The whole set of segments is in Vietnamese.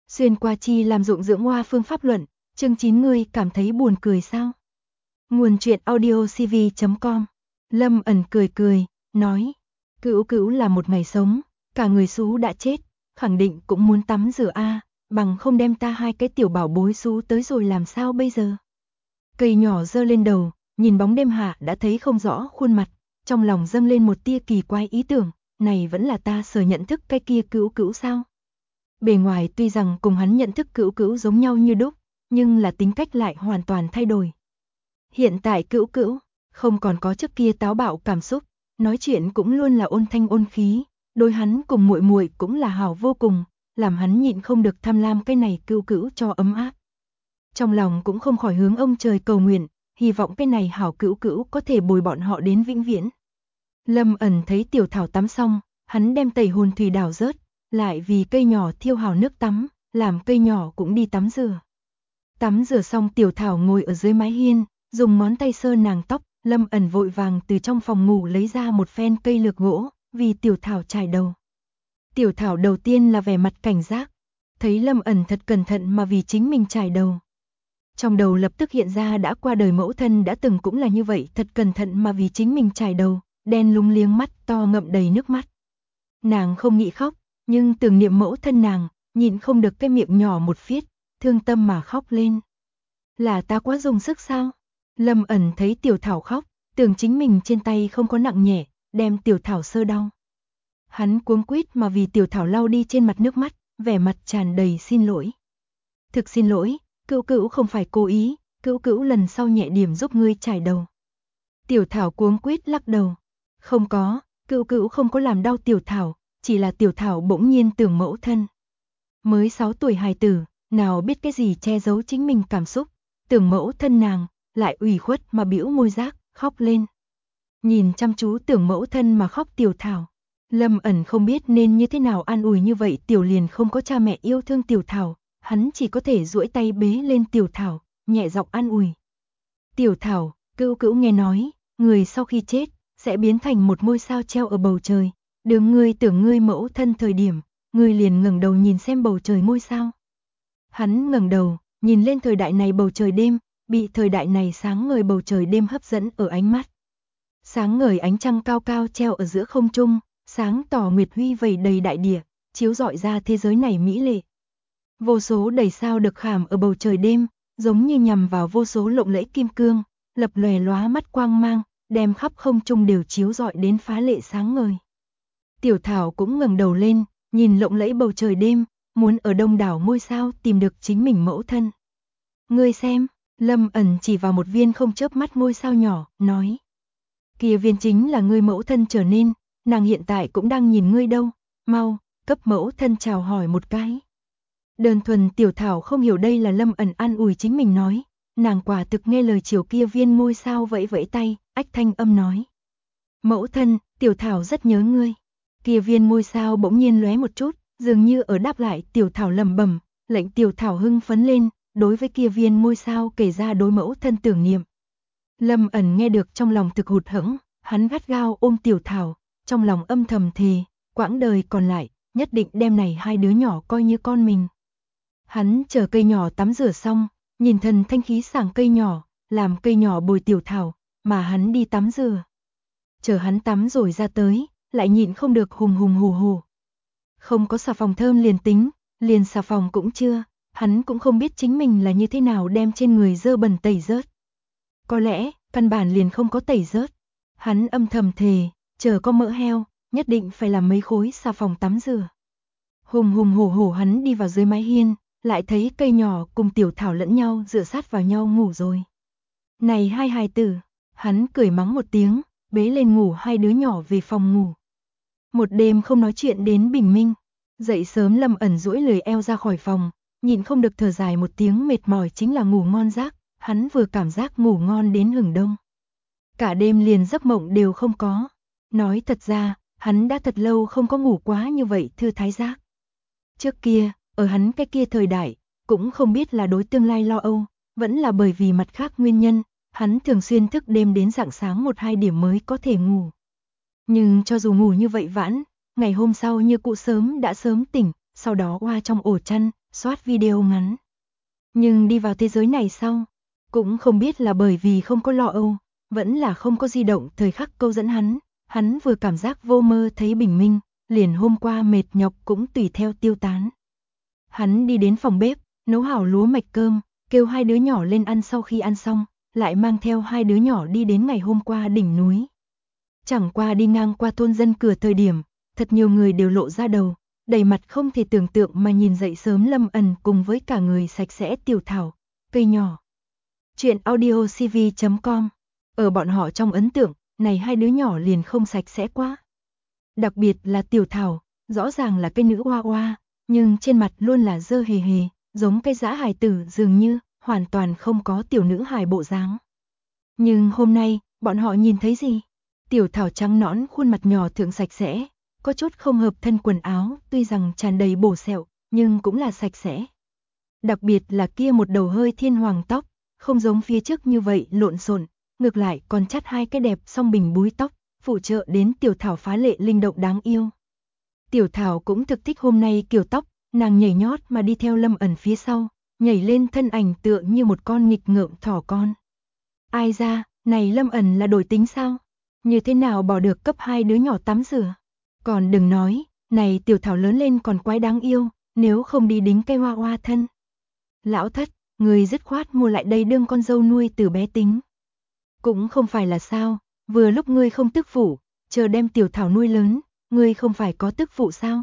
Xuyên qua chi làm dụng dưỡng hoa phương pháp luận, chương 9 ngươi cảm thấy buồn cười sao? Nguồn truyện audiocv.com. Lâm ẩn cười cười, nói, Cữu Cữu là một ngày sống, cả người xú đã chết, khẳng định cũng muốn tắm rửa a, bằng không đem ta hai cái tiểu bảo bối xú tới rồi làm sao bây giờ? Cây nhỏ giơ lên đầu, nhìn bóng đêm hạ đã thấy không rõ khuôn mặt, trong lòng dâng lên một tia kỳ quái ý tưởng, này vẫn là ta sở nhận thức cái kia Cữu Cữu sao? Bề ngoài tuy rằng cùng hắn nhận thức Cữu Cữu giống nhau như đúc, nhưng là tính cách lại hoàn toàn thay đổi. Hiện tại Cữu Cữu không còn có trước kia táo bạo cảm xúc, nói chuyện cũng luôn là ôn thanh ôn khí, đối hắn cùng muội muội cũng là hảo vô cùng, làm hắn nhịn không được tham lam cái này Cữu Cữu cho ấm áp. Trong lòng cũng không khỏi hướng ông trời cầu nguyện, hy vọng cái này hảo Cữu Cữu có thể bồi bọn họ đến vĩnh viễn. Lâm ẩn thấy tiểu thảo tắm xong, hắn đem tẩy hồn thủy đảo rớt, lại vì cây nhỏ thiêu hào nước tắm, làm cây nhỏ cũng đi tắm rửa. Tắm rửa xong tiểu thảo ngồi ở dưới mái hiên, dùng ngón tay sơ nàng tóc, Lâm ẩn vội vàng từ trong phòng ngủ lấy ra một phen cây lược gỗ, vì tiểu thảo chải đầu. Tiểu thảo đầu tiên là vẻ mặt cảnh giác, thấy Lâm ẩn thật cẩn thận mà vì chính mình chải đầu. Trong đầu lập tức hiện ra đã qua đời mẫu thân đã từng cũng là như vậy, thật cẩn thận mà vì chính mình chải đầu, đen lúng liếng mắt to ngậm đầy nước mắt. Nàng không nghĩ khóc, nhưng tưởng niệm mẫu thân nàng, nhịn không được cái miệng nhỏ một phiết, thương tâm mà khóc lên. Là ta quá dùng sức sao? Lâm ẩn thấy tiểu thảo khóc, tưởng chính mình trên tay không có nặng nhẹ, đem tiểu thảo sơ đau. Hắn cuống quýt mà vì tiểu thảo lau đi trên mặt nước mắt, vẻ mặt tràn đầy xin lỗi. Thực xin lỗi, Cữu Cữu không phải cố ý, Cữu Cữu lần sau nhẹ điểm giúp ngươi chải đầu. Tiểu thảo cuống quýt lắc đầu. Không có, Cữu Cữu không có làm đau tiểu thảo, chỉ là tiểu thảo bỗng nhiên tưởng mẫu thân. Mới 6 tuổi hài tử, nào biết cái gì che giấu chính mình cảm xúc, tưởng mẫu thân nàng, lại ủy khuất mà bĩu môi rác, khóc lên. Nhìn chăm chú tưởng mẫu thân mà khóc tiểu thảo. Lâm ẩn không biết nên như thế nào an ủi như vậy tiểu liền không có cha mẹ yêu thương tiểu thảo, hắn chỉ có thể duỗi tay bế lên tiểu thảo, nhẹ giọng an ủi. Tiểu thảo, Cữu Cữu nghe nói, người sau khi chết, sẽ biến thành một ngôi sao treo ở bầu trời, đừng ngươi tưởng ngươi mẫu thân thời điểm, ngươi liền ngẩng đầu nhìn xem bầu trời ngôi sao. Hắn ngẩng đầu, nhìn lên thời đại này bầu trời đêm, bị thời đại này sáng ngời bầu trời đêm hấp dẫn ở ánh mắt. Sáng ngời ánh trăng cao cao treo ở giữa không trung, sáng tỏ nguyệt huy vẩy đầy đại địa, chiếu rọi ra thế giới này mỹ lệ. Vô số đầy sao được khảm ở bầu trời đêm, giống như nhằm vào vô số lộng lẫy kim cương, lập lòe lóa mắt quang mang, đem khắp không trung đều chiếu rọi đến phá lệ sáng ngời. Tiểu thảo cũng ngẩng đầu lên, nhìn lộng lẫy bầu trời đêm, muốn ở đông đảo ngôi sao tìm được chính mình mẫu thân. Ngươi xem, Lâm ẩn chỉ vào một viên không chớp mắt ngôi sao nhỏ, nói. Kia viên chính là ngươi mẫu thân trở nên, nàng hiện tại cũng đang nhìn ngươi đâu, mau, cấp mẫu thân chào hỏi một cái. Đơn thuần tiểu thảo không hiểu đây là Lâm ẩn an ủi chính mình nói, nàng quả thực nghe lời chiều kia viên ngôi sao vẫy vẫy tay, ách thanh âm nói. Mẫu thân, tiểu thảo rất nhớ ngươi. Kia viên ngôi sao bỗng nhiên lóe một chút, dường như ở đáp lại tiểu thảo lẩm bẩm, lệnh tiểu thảo hưng phấn lên, đối với kia viên ngôi sao kể ra đối mẫu thân tưởng niệm. Lâm ẩn nghe được trong lòng thực hụt hẫng, hắn gắt gao ôm tiểu thảo, trong lòng âm thầm thề, quãng đời còn lại, nhất định đem này hai đứa nhỏ coi như con mình. Hắn chờ cây nhỏ tắm rửa xong, nhìn thần thanh khí sảng cây nhỏ, làm cây nhỏ bồi tiểu thảo, mà hắn đi tắm rửa. Chờ hắn tắm rồi ra tới, lại nhịn không được hùng hùng hù hù. Không có xà phòng thơm liền tính, liền xà phòng cũng chưa, hắn cũng không biết chính mình là như thế nào đem trên người dơ bẩn tẩy rớt. Có lẽ, căn bản liền không có tẩy rớt. Hắn âm thầm thề, chờ có mỡ heo, nhất định phải làm mấy khối xà phòng tắm rửa. Hùng hùng hổ hổ hắn đi vào dưới mái hiên, lại thấy cây nhỏ cùng tiểu thảo lẫn nhau dựa sát vào nhau ngủ rồi. Này hai hài tử, hắn cười mắng một tiếng, bế lên ngủ hai đứa nhỏ về phòng ngủ. Một đêm không nói chuyện đến bình minh, dậy sớm Lâm ẩn duỗi lười eo ra khỏi phòng, nhịn không được thở dài một tiếng mệt mỏi chính là ngủ ngon giấc, hắn vừa cảm giác ngủ ngon đến hừng đông. Cả đêm liền giấc mộng đều không có. Nói thật ra, hắn đã thật lâu không có ngủ quá như vậy thư thái giác. Trước kia, ở hắn cái kia thời đại, cũng không biết là đối tương lai lo âu, vẫn là bởi vì mặt khác nguyên nhân, hắn thường xuyên thức đêm đến rạng sáng 1-2 điểm mới có thể ngủ. Nhưng cho dù ngủ như vậy vãn, ngày hôm sau như cụ sớm đã sớm tỉnh, sau đó oa trong ổ chăn, soát video ngắn. Nhưng đi vào thế giới này sau, cũng không biết là bởi vì không có lo âu, vẫn là không có di động thời khắc câu dẫn hắn vừa cảm giác vô mơ thấy bình minh, liền hôm qua mệt nhọc cũng tùy theo tiêu tán. Hắn đi đến phòng bếp, nấu hảo lúa mạch cơm, kêu hai đứa nhỏ lên ăn, sau khi ăn xong, lại mang theo hai đứa nhỏ đi đến ngày hôm qua đỉnh núi. Chẳng qua đi ngang qua thôn dân cửa thời điểm, thật nhiều người đều lộ ra đầu, đầy mặt không thể tưởng tượng mà nhìn dậy sớm Lâm Ẩn cùng với cả người sạch sẽ Tiểu Thảo, cây nhỏ. Chuyện audiocv.com. Ở bọn họ trong ấn tượng, này hai đứa nhỏ liền không sạch sẽ quá. Đặc biệt là Tiểu Thảo, rõ ràng là cây nữ oa oa, nhưng trên mặt luôn là dơ hề hề, giống cái dã hài tử dường như, hoàn toàn không có tiểu nữ hài bộ dáng. Nhưng hôm nay, bọn họ nhìn thấy gì? Tiểu Thảo trắng nõn khuôn mặt nhỏ thượng sạch sẽ, có chút không hợp thân quần áo, tuy rằng tràn đầy bổ sẹo, nhưng cũng là sạch sẽ. Đặc biệt là kia một đầu hơi thiên hoàng tóc, không giống phía trước như vậy lộn xộn, ngược lại còn chắt hai cái đẹp song bình búi tóc, phụ trợ đến Tiểu Thảo phá lệ linh động đáng yêu. Tiểu Thảo cũng thực thích hôm nay kiểu tóc, nàng nhảy nhót mà đi theo Lâm Ẩn phía sau, nhảy lên thân ảnh tựa như một con nghịch ngợm thỏ con. Ai ra, này Lâm Ẩn là đổi tính sao? Như thế nào bỏ được cấp hai đứa nhỏ tắm rửa? Còn đừng nói, này Tiểu Thảo lớn lên còn quái đáng yêu, nếu không đi đính cây hoa hoa thân. Lão thất, người dứt khoát mua lại đây đương con dâu nuôi từ bé tính. Cũng không phải là sao, vừa lúc ngươi không tức phụ, chờ đem Tiểu Thảo nuôi lớn, ngươi không phải có tức phụ sao?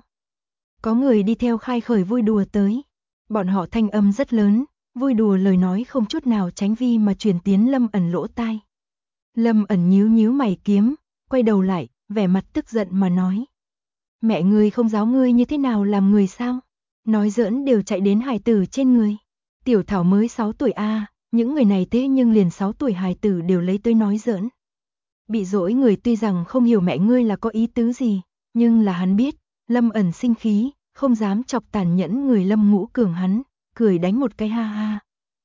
Có người đi theo khai khởi vui đùa tới. Bọn họ thanh âm rất lớn, vui đùa lời nói không chút nào tránh vi mà truyền tiến Lâm Ẩn lỗ tai. Lâm Ẩn nhíu nhíu mày kiếm, quay đầu lại, vẻ mặt tức giận mà nói. Mẹ ngươi không giáo ngươi như thế nào làm người sao? Nói giỡn đều chạy đến hài tử trên người. Tiểu Thảo mới 6 tuổi a, những người này thế nhưng liền 6 tuổi hài tử đều lấy tới nói giỡn. Bị dỗi người tuy rằng không hiểu mẹ ngươi là có ý tứ gì, nhưng là hắn biết, Lâm Ẩn sinh khí, không dám chọc tàn nhẫn người Lâm Ngũ Cường hắn, cười đánh một cái ha ha.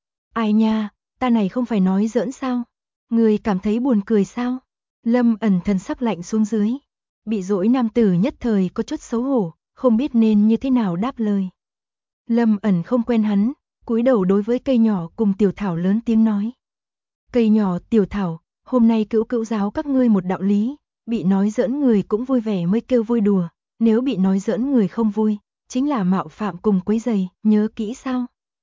Ai nha, ta này không phải nói giỡn sao? Người cảm thấy buồn cười sao? Lâm Ẩn thần sắc lạnh xuống dưới. Bị dỗi nam tử nhất thời có chút xấu hổ, không biết nên như thế nào đáp lời. Lâm Ẩn không quen hắn, cúi đầu đối với cây nhỏ cùng Tiểu Thảo lớn tiếng nói. Cây nhỏ Tiểu Thảo, hôm nay cữu cữu giáo các ngươi một đạo lý, bị nói giỡn người cũng vui vẻ mới kêu vui đùa, nếu bị nói giỡn người không vui, chính là mạo phạm cùng quấy rầy, nhớ kỹ sao?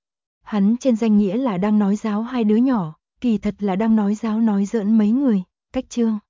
Hắn trên danh nghĩa là đang nói giáo hai đứa nhỏ, kỳ thật là đang nói giáo nói giỡn mấy người, cách chương.